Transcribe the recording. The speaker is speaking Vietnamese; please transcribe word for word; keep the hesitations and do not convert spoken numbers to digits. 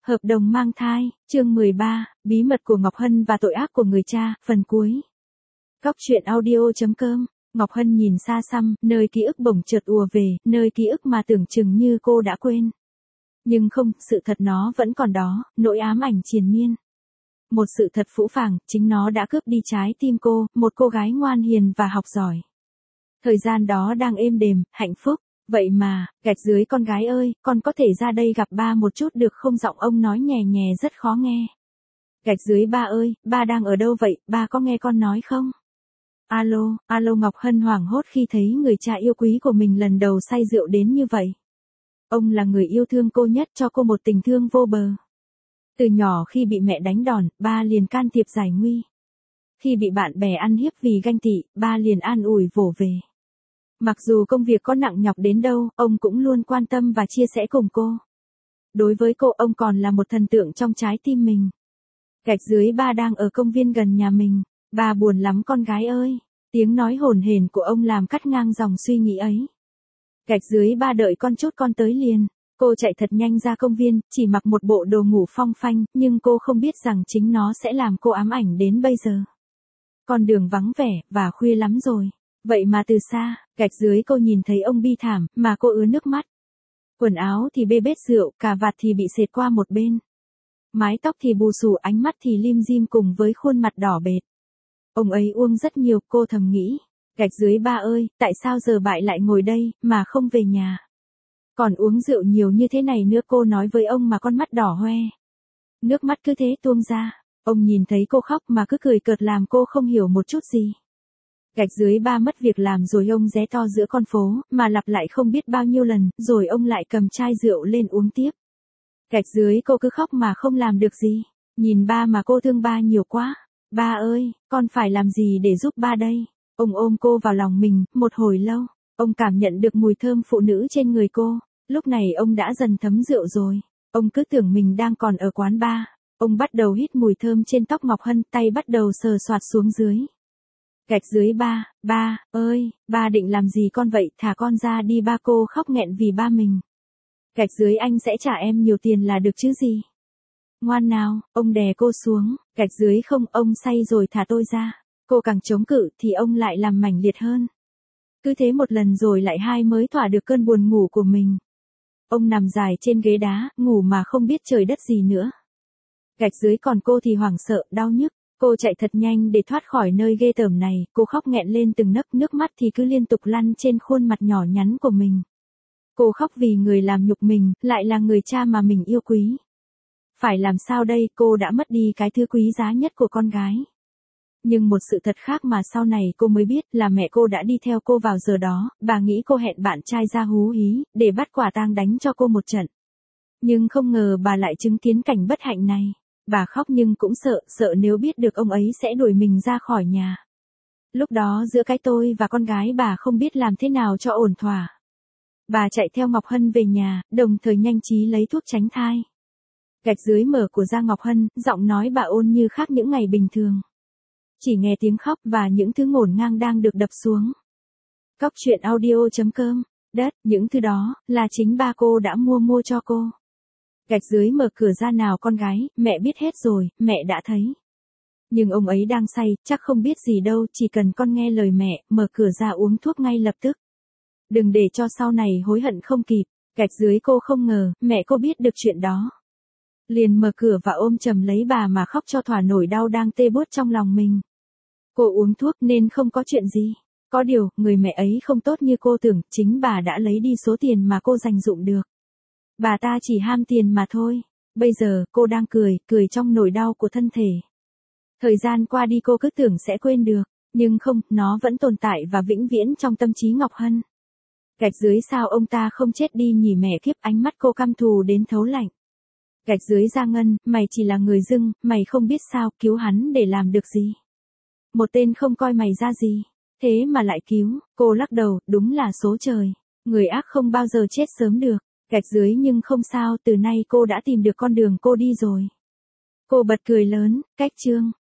Hợp đồng mang thai, chương mười ba, bí mật của Ngọc Hân và tội ác của người cha, phần cuối. Góc truyện audio.com, Ngọc Hân nhìn xa xăm, nơi ký ức bỗng chợt ùa về, nơi ký ức mà tưởng chừng như cô đã quên. Nhưng không, sự thật nó vẫn còn đó, nỗi ám ảnh triền miên. Một sự thật phũ phàng, chính nó đã cướp đi trái tim cô, một cô gái ngoan hiền và học giỏi. Thời gian đó đang êm đềm, hạnh phúc. Vậy mà, gạch dưới con gái ơi, con có thể ra đây gặp ba một chút được không? Giọng ông nói nhè nhè rất khó nghe. Gạch dưới ba ơi, ba đang ở đâu vậy, ba có nghe con nói không? Alo, alo. Ngọc Hân hoảng hốt khi thấy người cha yêu quý của mình lần đầu say rượu đến như vậy. Ông là người yêu thương cô nhất, cho cô một tình thương vô bờ. Từ nhỏ khi bị mẹ đánh đòn, ba liền can thiệp giải nguy. Khi bị bạn bè ăn hiếp vì ganh tị, ba liền an ủi vỗ về. Mặc dù công việc có nặng nhọc đến đâu, ông cũng luôn quan tâm và chia sẻ cùng cô. Đối với cô, ông còn là một thần tượng trong trái tim mình. Gạch dưới ba đang ở công viên gần nhà mình. Ba buồn lắm con gái ơi. Tiếng nói hổn hển của ông làm cắt ngang dòng suy nghĩ ấy. Gạch dưới ba đợi con chút con tới liền. Cô chạy thật nhanh ra công viên, chỉ mặc một bộ đồ ngủ phong phanh, nhưng cô không biết rằng chính nó sẽ làm cô ám ảnh đến bây giờ. Con đường vắng vẻ, và khuya lắm rồi. Vậy mà từ xa, gạch dưới cô nhìn thấy ông bi thảm, mà cô ứa nước mắt. Quần áo thì bê bết rượu, cà vạt thì bị xệt qua một bên. Mái tóc thì bù xù, ánh mắt thì lim dim cùng với khuôn mặt đỏ bệt. Ông ấy uống rất nhiều, cô thầm nghĩ. Gạch dưới ba ơi, tại sao giờ bại lại ngồi đây, mà không về nhà? Còn uống rượu nhiều như thế này nữa, cô nói với ông mà con mắt đỏ hoe. Nước mắt cứ thế tuôn ra. Ông nhìn thấy cô khóc mà cứ cười cợt làm cô không hiểu một chút gì. Gạch dưới ba mất việc làm rồi ông ré to giữa con phố, mà lặp lại không biết bao nhiêu lần, rồi ông lại cầm chai rượu lên uống tiếp. Gạch dưới cô cứ khóc mà không làm được gì. Nhìn ba mà cô thương ba nhiều quá. Ba ơi, con phải làm gì để giúp ba đây? Ông ôm cô vào lòng mình, một hồi lâu. Ông cảm nhận được mùi thơm phụ nữ trên người cô. Lúc này ông đã dần thấm rượu rồi. Ông cứ tưởng mình đang còn ở quán bar. Ông bắt đầu hít mùi thơm trên tóc Ngọc Hân, tay bắt đầu sờ soạt xuống dưới. Gạch dưới ba, ba, ơi, ba định làm gì con vậy, thả con ra đi. Ba cô khóc nghẹn vì ba mình. Gạch dưới anh sẽ trả em nhiều tiền là được chứ gì. Ngoan nào, ông đè cô xuống. Gạch dưới không, ông say rồi, thả tôi ra. Cô càng chống cự thì ông lại làm mảnh liệt hơn. Cứ thế một lần rồi lại hai mới thỏa được cơn buồn ngủ của mình. Ông nằm dài trên ghế đá, ngủ mà không biết trời đất gì nữa. Gạch dưới còn cô thì hoảng sợ, đau nhức. Cô chạy thật nhanh để thoát khỏi nơi ghê tởm này, cô khóc nghẹn lên từng nấc, nước mắt thì cứ liên tục lăn trên khuôn mặt nhỏ nhắn của mình. Cô khóc vì người làm nhục mình, lại là người cha mà mình yêu quý. Phải làm sao đây, cô đã mất đi cái thứ quý giá nhất của con gái. Nhưng một sự thật khác mà sau này cô mới biết là mẹ cô đã đi theo cô vào giờ đó, bà nghĩ cô hẹn bạn trai ra hú hí, để bắt quả tang đánh cho cô một trận. Nhưng không ngờ bà lại chứng kiến cảnh bất hạnh này. Bà khóc nhưng cũng sợ, sợ nếu biết được ông ấy sẽ đuổi mình ra khỏi nhà. Lúc đó giữa cái tôi và con gái bà không biết làm thế nào cho ổn thỏa. Bà chạy theo Ngọc Hân về nhà, đồng thời nhanh trí lấy thuốc tránh thai. Gạch dưới mở của ra Ngọc Hân, giọng nói bà ôn như khác những ngày bình thường. Chỉ nghe tiếng khóc và những thứ ngổn ngang đang được đập xuống. Góc truyện audio.com, đất, những thứ đó, là chính ba cô đã mua mua cho cô. Gạch dưới mở cửa ra nào con gái, mẹ biết hết rồi, mẹ đã thấy. Nhưng ông ấy đang say, chắc không biết gì đâu, chỉ cần con nghe lời mẹ, mở cửa ra uống thuốc ngay lập tức. Đừng để cho sau này hối hận không kịp. Gạch dưới cô không ngờ, mẹ cô biết được chuyện đó. Liền mở cửa và ôm chầm lấy bà mà khóc cho thỏa nỗi đau đang tê buốt trong lòng mình. Cô uống thuốc nên không có chuyện gì. Có điều, người mẹ ấy không tốt như cô tưởng, chính bà đã lấy đi số tiền mà cô dành dụm được. Bà ta chỉ ham tiền mà thôi. Bây giờ, cô đang cười, cười trong nỗi đau của thân thể. Thời gian qua đi cô cứ tưởng sẽ quên được. Nhưng không, nó vẫn tồn tại và vĩnh viễn trong tâm trí Ngọc Hân. Gạch dưới sao ông ta không chết đi nhỉ mẹ kiếp, ánh mắt cô căm thù đến thấu lạnh. Gạch dưới Gia Ngân, mày chỉ là người dưng, mày không biết sao, cứu hắn để làm được gì. Một tên không coi mày ra gì. Thế mà lại cứu, cô lắc đầu, đúng là số trời. Người ác không bao giờ chết sớm được. Gạch dưới nhưng không sao, từ nay cô đã tìm được con đường cô đi rồi. Cô bật cười lớn, cách chương.